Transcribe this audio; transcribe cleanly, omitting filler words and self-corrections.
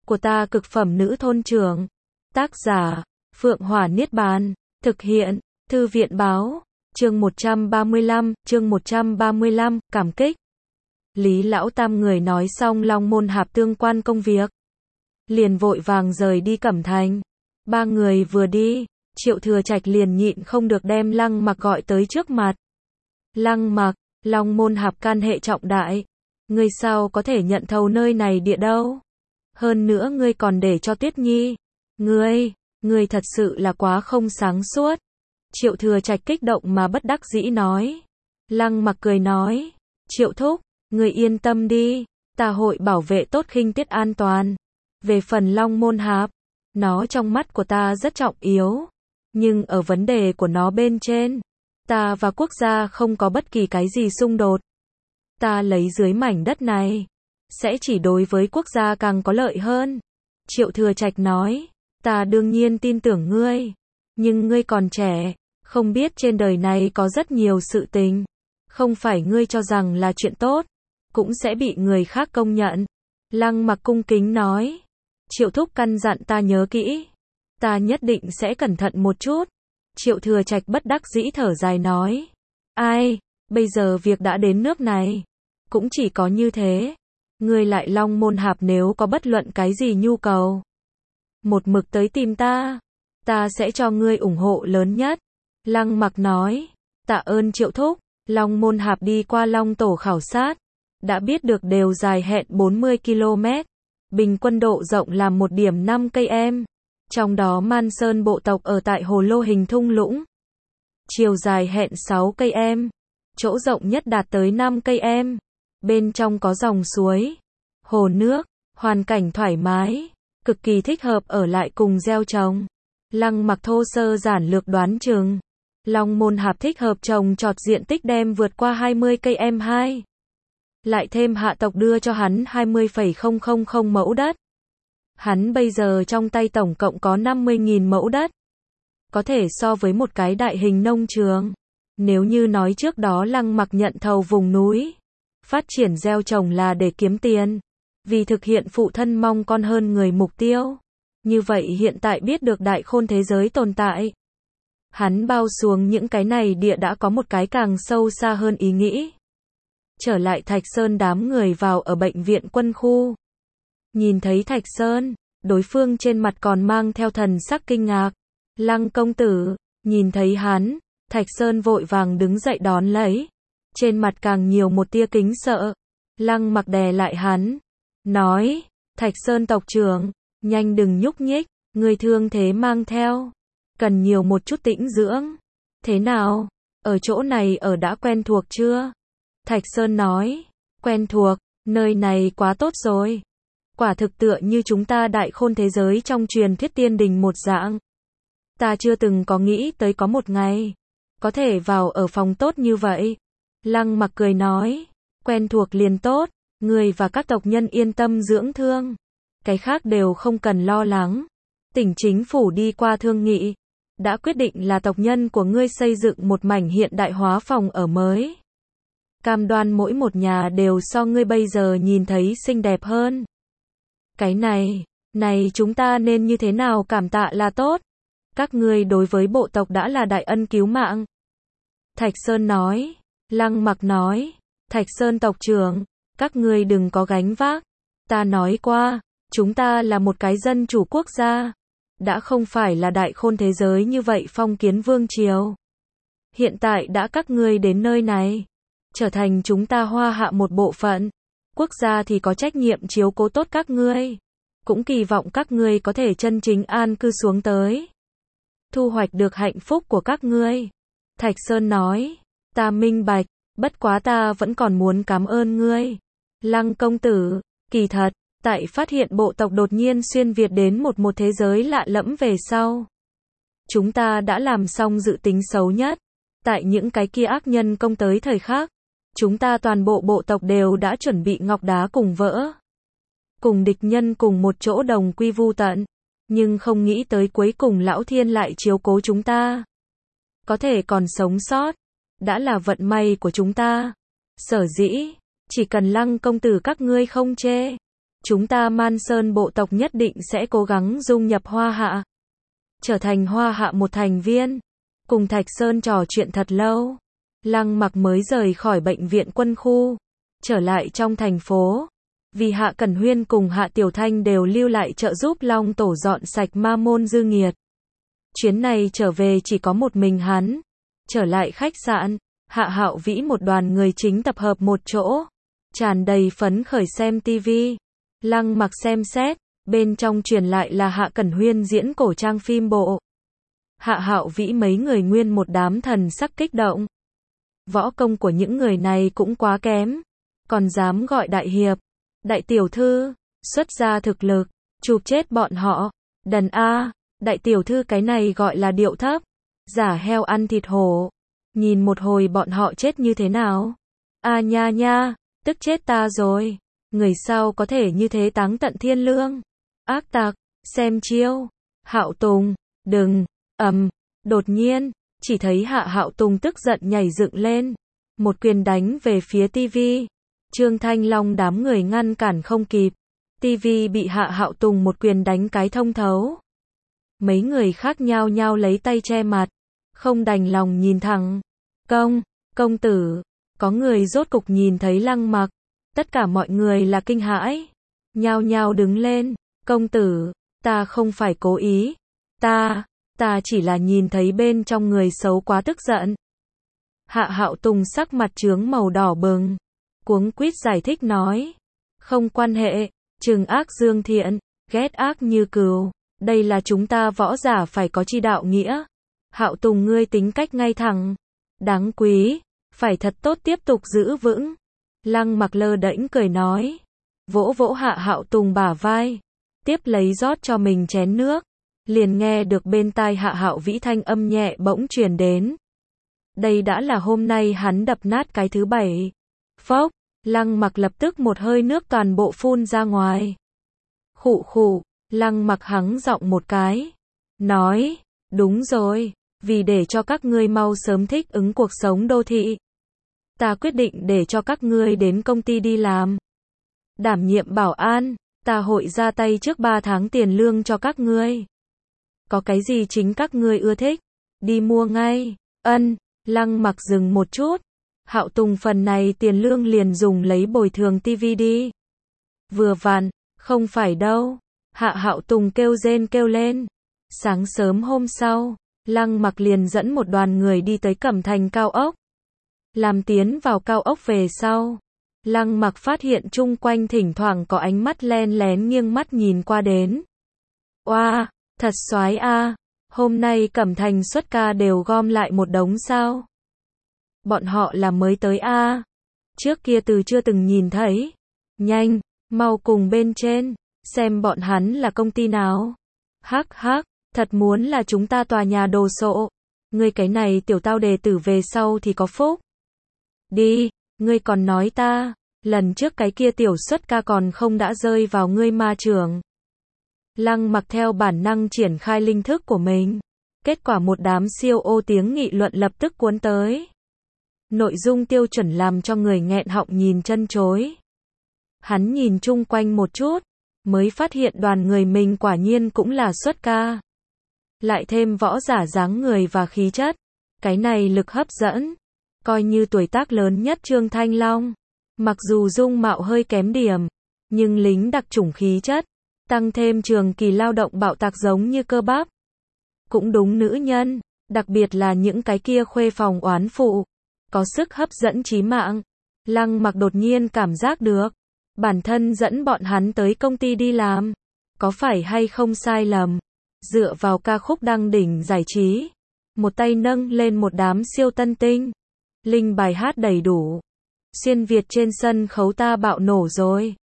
của ta cực phẩm nữ thôn trưởng. Tác giả, Phượng Hỏa Niết Bàn. Thực hiện, Thư viện báo. Chương 135, cảm kích. Lý Lão Tam người nói xong Long Môn Hạp tương quan công việc, liền vội vàng rời đi Cẩm Thành. Ba người vừa đi, Triệu Thừa Trạch liền nhịn không được đem Lăng Mặc gọi tới trước mặt. Lăng Mặc, Long Môn Hạp can hệ trọng đại, ngươi sao có thể nhận thầu nơi này địa đâu? Hơn nữa ngươi còn để cho Tuyết Nhi. Ngươi thật sự là quá không sáng suốt. Triệu Thừa Trạch kích động mà bất đắc dĩ nói. Lăng Mặc cười nói, Triệu thúc, ngươi yên tâm đi, ta hội bảo vệ tốt Khinh Tiết an toàn. Về phần Long Môn Hạp, nó trong mắt của ta rất trọng yếu, nhưng ở vấn đề của nó bên trên, ta và quốc gia không có bất kỳ cái gì xung đột. Ta lấy dưới mảnh đất này, sẽ chỉ đối với quốc gia càng có lợi hơn. Triệu Thừa Trạch nói, ta đương nhiên tin tưởng ngươi, nhưng ngươi còn trẻ, không biết trên đời này có rất nhiều sự tình, không phải ngươi cho rằng là chuyện tốt, cũng sẽ bị người khác công nhận. Lăng Mặc cung kính nói, Triệu thúc căn dặn ta nhớ kỹ, ta nhất định sẽ cẩn thận một chút. Triệu Thừa Trạch bất đắc dĩ thở dài nói, ai, bây giờ việc đã đến nước này, cũng chỉ có như thế. Ngươi lại Long Môn Hạp nếu có bất luận cái gì nhu cầu, một mực tới tìm ta sẽ cho ngươi ủng hộ lớn nhất. Lăng Mặc nói, tạ ơn Triệu thúc. Long Môn Hạp đi qua Long Tổ khảo sát, đã biết được đều dài hẹn 40 km, bình quân độ rộng là 1,5 km, trong đó Man Sơn bộ tộc ở tại Hồ Lô Hình thung lũng, chiều dài hẹn 6 km, chỗ rộng nhất đạt tới 5 km, bên trong có dòng suối, hồ nước, hoàn cảnh thoải mái, cực kỳ thích hợp ở lại cùng gieo trồng. Lăng Mặc thô sơ giản lược đoán chừng, Long Môn Hạp thích hợp trồng trọt diện tích đem vượt qua 20 km2. Lại thêm hạ tộc đưa cho hắn 20,000 mẫu đất. Hắn bây giờ trong tay tổng cộng có 50.000 mẫu đất. Có thể so với một cái đại hình nông trường. Nếu như nói trước đó Lăng Mặc nhận thầu vùng núi, phát triển gieo trồng là để kiếm tiền, vì thực hiện phụ thân mong con hơn người mục tiêu. Như vậy hiện tại biết được đại khôn thế giới tồn tại, hắn bao xuống những cái này địa đã có một cái càng sâu xa hơn ý nghĩ. Trở lại Thạch Sơn, đám người vào ở bệnh viện quân khu. Nhìn thấy Thạch Sơn, đối phương trên mặt còn mang theo thần sắc kinh ngạc. Lăng công tử, nhìn thấy hắn, Thạch Sơn vội vàng đứng dậy đón lấy. Trên mặt càng nhiều một tia kính sợ. Lăng Mặc đè lại hắn, nói, Thạch Sơn tộc trưởng, nhanh đừng nhúc nhích, người thương thế mang theo, cần nhiều một chút tĩnh dưỡng. Thế nào, ở chỗ này ở đã quen thuộc chưa? Thạch Sơn nói, quen thuộc, nơi này quá tốt rồi. Quả thực tựa như chúng ta đại khôn thế giới trong truyền thuyết tiên đình một dạng. Ta chưa từng có nghĩ tới có một ngày có thể vào ở phòng tốt như vậy. Lăng Mặc cười nói, quen thuộc liền tốt, người và các tộc nhân yên tâm dưỡng thương, cái khác đều không cần lo lắng. Tỉnh chính phủ đi qua thương nghị, đã quyết định là tộc nhân của ngươi xây dựng một mảnh hiện đại hóa phòng ở mới. Cam đoan mỗi một nhà đều so ngươi bây giờ nhìn thấy xinh đẹp hơn. Cái này chúng ta nên như thế nào cảm tạ là tốt? Các ngươi đối với bộ tộc đã là đại ân cứu mạng. Thạch Sơn nói. Lăng Mặc nói, Thạch Sơn tộc trưởng, các ngươi đừng có gánh vác. Ta nói qua, chúng ta là một cái dân chủ quốc gia, đã không phải là đại khôn thế giới như vậy phong kiến vương triều. Hiện tại đã các ngươi đến nơi này, trở thành chúng ta Hoa Hạ một bộ phận, quốc gia thì có trách nhiệm chiếu cố tốt các ngươi, cũng kỳ vọng các ngươi có thể chân chính an cư xuống tới, thu hoạch được hạnh phúc của các ngươi. Thạch Sơn nói, ta minh bạch, bất quá ta vẫn còn muốn cảm ơn ngươi. Lăng công tử, kỳ thật, tại phát hiện bộ tộc đột nhiên xuyên Việt đến một thế giới lạ lẫm về sau, chúng ta đã làm xong dự tính xấu nhất. Tại những cái kia ác nhân công tới thời khắc, chúng ta toàn bộ bộ tộc đều đã chuẩn bị ngọc đá cùng vỡ, cùng địch nhân cùng một chỗ đồng quy vu tận. Nhưng không nghĩ tới cuối cùng Lão Thiên lại chiếu cố chúng ta, có thể còn sống sót, đã là vận may của chúng ta. Sở dĩ, chỉ cần Lăng công tử các ngươi không chê, Chúng ta Man Sơn bộ tộc nhất định sẽ cố gắng dung nhập Hoa Hạ. Trở thành Hoa Hạ một thành viên. Cùng Thạch Sơn trò chuyện thật lâu. Lăng Mặc mới rời khỏi bệnh viện quân khu. Trở lại trong thành phố. Vì Hạ Cẩn Huyên cùng Hạ Tiểu Thanh đều lưu lại trợ giúp Long Tổ dọn sạch ma môn dư nghiệt. Chuyến này trở về chỉ có một mình hắn. Trở lại khách sạn, Hạ Hạo Vĩ một đoàn người chính tập hợp một chỗ. Tràn đầy phấn khởi xem tivi. Lăng Mặc xem xét, bên trong truyền lại là Hạ Cẩn Huyên diễn cổ trang phim bộ. Hạ Hạo Vĩ mấy người nguyên một đám thần sắc kích động. Võ công của những người này cũng quá kém. Còn dám gọi đại hiệp, đại tiểu thư, xuất ra thực lực, chụp chết bọn họ. Đần a, đại tiểu thư cái này gọi là điệu thấp. Giả heo ăn thịt hổ. Nhìn một hồi bọn họ chết như thế nào. A nha nha, tức chết ta rồi. Người sau có thể như thế táng tận thiên lương. Ác tặc, xem chiêu. Hạo Tùng, đừng, đột nhiên, chỉ thấy Hạ Hạo Tùng tức giận nhảy dựng lên. Một quyền đánh về phía tivi. Trương Thanh Long đám người ngăn cản không kịp. Tivi bị Hạ Hạo Tùng một quyền đánh cái thông thấu. Mấy người khác nhao nhao lấy tay che mặt. Không đành lòng nhìn thẳng. Công tử. Có người rốt cục nhìn thấy Lăng Mặc. Tất cả mọi người là kinh hãi. Nhao nhao đứng lên. Công tử, ta không phải cố ý. Ta chỉ là nhìn thấy bên trong người xấu quá tức giận. Hạ Hạo Tùng sắc mặt chướng màu đỏ bừng. Cuống quýt giải thích nói. Không quan hệ, trừng ác dương thiện, ghét ác như cừu. Đây là chúng ta võ giả phải có chi đạo nghĩa. Hạo Tùng ngươi tính cách ngay thẳng. Đáng quý, phải thật tốt tiếp tục giữ vững. Lăng Mặc lơ đễnh cười nói. Vỗ vỗ Hạ Hạo Tùng bả vai. Tiếp lấy rót cho mình chén nước. Liền nghe được bên tai Hạ Hạo Vĩ thanh âm nhẹ bỗng truyền đến. Đây đã là hôm nay hắn đập nát cái thứ 7. Phốc, Lăng Mặc lập tức một hơi nước toàn bộ phun ra ngoài. Khụ khụ, Lăng Mặc hắng giọng một cái. Nói, đúng rồi, vì để cho các ngươi mau sớm thích ứng cuộc sống đô thị. Ta quyết định để cho các ngươi đến công ty đi làm. Đảm nhiệm bảo an, ta hội ra tay trước 3 tháng tiền lương cho các ngươi. Có cái gì chính các ngươi ưa thích, đi mua ngay. Lăng Mặc dừng một chút. Hạo Tùng phần này tiền lương liền dùng lấy bồi thường tivi đi. Vừa vặn, không phải đâu. Hạ Hạo Tùng kêu rên kêu lên. Sáng sớm hôm sau, Lăng Mặc liền dẫn một đoàn người đi tới Cẩm Thành cao ốc. Làm tiến vào cao ốc về sau, Lăng Mặc phát hiện chung quanh thỉnh thoảng có ánh mắt len lén nghiêng mắt nhìn qua đến. Oa, thật xoái a, hôm nay Cẩm Thành xuất ca đều gom lại một đống sao? Bọn họ là mới tới a, trước kia từ chưa từng nhìn thấy. Nhanh, mau cùng bên trên, xem bọn hắn là công ty nào. Hắc hắc, thật muốn là chúng ta tòa nhà đồ sộ. Ngươi cái này tiểu tao đề tử về sau thì có phúc. Đi, ngươi còn nói ta, lần trước cái kia tiểu xuất ca còn không đã rơi vào ngươi ma trường. Lăng Mặc theo bản năng triển khai linh thức của mình. Kết quả một đám siêu ô tiếng nghị luận lập tức cuốn tới. Nội dung tiêu chuẩn làm cho người nghẹn họng nhìn chân chối. Hắn nhìn chung quanh một chút, mới phát hiện đoàn người mình quả nhiên cũng là xuất ca. Lại thêm võ giả dáng người và khí chất. Cái này lực hấp dẫn. Coi như tuổi tác lớn nhất Trương Thanh Long. Mặc dù dung mạo hơi kém điểm, nhưng lính đặc chủng khí chất. Tăng thêm trường kỳ lao động bạo tạc giống như cơ bắp. Cũng đúng nữ nhân, đặc biệt là những cái kia khuê phòng oán phụ. Có sức hấp dẫn chí mạng. Lăng Mặc đột nhiên cảm giác được. Bản thân dẫn bọn hắn tới công ty đi làm. Có phải hay không sai lầm. Dựa vào ca khúc đăng đỉnh giải trí. Một tay nâng lên một đám siêu tân tinh. Linh bài hát đầy đủ. Xuyên Việt trên sân khấu ta bạo nổ rồi.